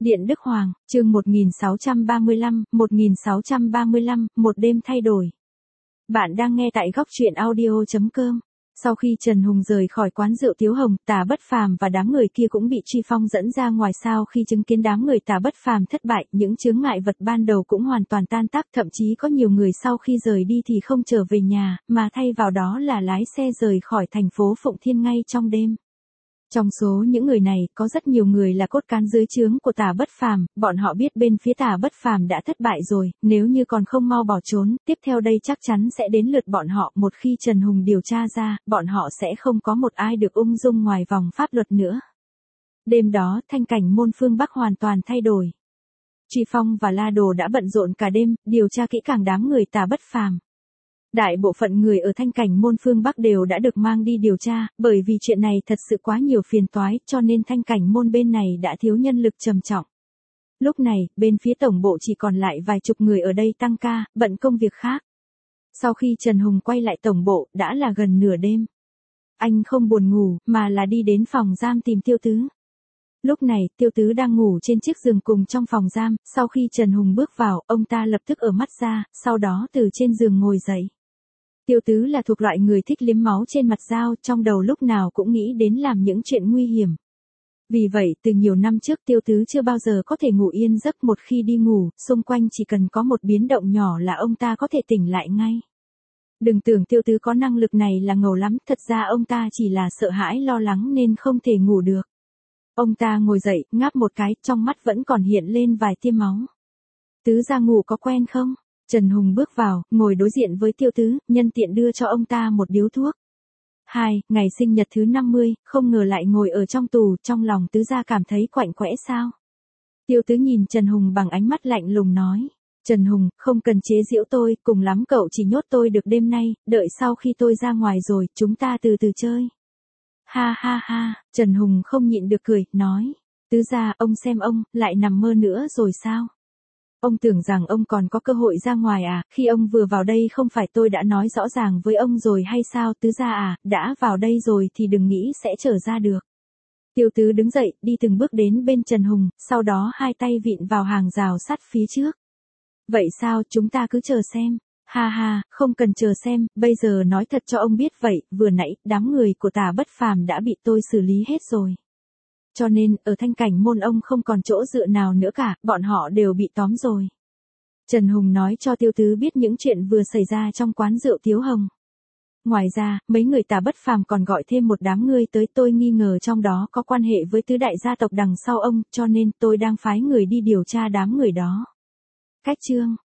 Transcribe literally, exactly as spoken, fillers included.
Điện Đức Hoàng, chương một nghìn sáu trăm ba mươi lăm, một nghìn sáu trăm ba mươi lăm, một đêm thay đổi. Bạn đang nghe tại góc truyện audio chấm com. Sau khi Trần Hùng rời khỏi quán rượu Tiếu Hồng, Tả Bất Phàm và đám người kia cũng bị Truy Phong dẫn ra ngoài. Sau khi chứng kiến đám người Tả Bất Phàm thất bại, những chướng ngại vật ban đầu cũng hoàn toàn tan tác, thậm chí có nhiều người sau khi rời đi thì không trở về nhà, mà thay vào đó là lái xe rời khỏi thành phố Phụng Thiên ngay trong đêm. Trong số những người này, có rất nhiều người là cốt cán dưới trướng của Tả Bất Phàm, bọn họ biết bên phía Tả Bất Phàm đã thất bại rồi, nếu như còn không mau bỏ trốn, tiếp theo đây chắc chắn sẽ đến lượt bọn họ. Một khi Trần Hùng điều tra ra, bọn họ sẽ không có một ai được ung dung ngoài vòng pháp luật nữa. Đêm đó, thanh cảnh môn phương Bắc hoàn toàn thay đổi. Truy Phong và La Đồ đã bận rộn cả đêm, điều tra kỹ càng đám người Tả Bất Phàm. Đại bộ phận người ở thanh cảnh môn phương Bắc đều đã được mang đi điều tra, bởi vì chuyện này thật sự quá nhiều phiền toái, cho nên thanh cảnh môn bên này đã thiếu nhân lực trầm trọng. Lúc này, bên phía tổng bộ chỉ còn lại vài chục người ở đây tăng ca, bận công việc khác. Sau khi Trần Hùng quay lại tổng bộ, đã là gần nửa đêm. Anh không buồn ngủ, mà là đi đến phòng giam tìm Tiêu Tứ. Lúc này, Tiêu Tứ đang ngủ trên chiếc giường cùng trong phòng giam, sau khi Trần Hùng bước vào, ông ta lập tức ở mắt ra, sau đó từ trên giường ngồi dậy. Tiêu Tứ là thuộc loại người thích liếm máu trên mặt dao, trong đầu lúc nào cũng nghĩ đến làm những chuyện nguy hiểm. Vì vậy, từ nhiều năm trước Tiêu Tứ chưa bao giờ có thể ngủ yên giấc, một khi đi ngủ, xung quanh chỉ cần có một biến động nhỏ là ông ta có thể tỉnh lại ngay. Đừng tưởng Tiêu Tứ có năng lực này là ngầu lắm, thật ra ông ta chỉ là sợ hãi lo lắng nên không thể ngủ được. Ông ta ngồi dậy, ngáp một cái, trong mắt vẫn còn hiện lên vài tia máu. Tứ ra ngủ có quen không? Trần Hùng bước vào, ngồi đối diện với Tiêu Tứ, nhân tiện đưa cho ông ta một điếu thuốc. Hai, ngày sinh nhật thứ năm mươi, không ngờ lại ngồi ở trong tù, trong lòng Tứ gia cảm thấy quạnh quẽ sao? Tiêu Tứ nhìn Trần Hùng bằng ánh mắt lạnh lùng nói. Trần Hùng, không cần chế giễu tôi, cùng lắm cậu chỉ nhốt tôi được đêm nay, đợi sau khi tôi ra ngoài rồi, chúng ta từ từ chơi. Ha ha ha, Trần Hùng không nhịn được cười, nói. Tứ gia, ông xem ông, lại nằm mơ nữa rồi sao? Ông tưởng rằng ông còn có cơ hội ra ngoài à, khi ông vừa vào đây không phải tôi đã nói rõ ràng với ông rồi hay sao? Tứ gia à, đã vào đây rồi thì đừng nghĩ sẽ trở ra được. Tiêu Tứ đứng dậy, đi từng bước đến bên Trần Hùng, sau đó hai tay vịn vào hàng rào sắt phía trước. Vậy sao, chúng ta cứ chờ xem. Ha ha, không cần chờ xem, bây giờ nói thật cho ông biết vậy, vừa nãy, đám người của Tả Bất Phàm đã bị tôi xử lý hết rồi. Cho nên, ở thanh cảnh môn ông không còn chỗ dựa nào nữa cả, bọn họ đều bị tóm rồi. Trần Hùng nói cho Tiêu Tứ biết những chuyện vừa xảy ra trong quán rượu Tiếu Hồng. Ngoài ra, mấy người Tả Bất Phàm còn gọi thêm một đám người tới, tôi nghi ngờ trong đó có quan hệ với tứ đại gia tộc đằng sau ông, cho nên tôi đang phái người đi điều tra đám người đó. Cách chương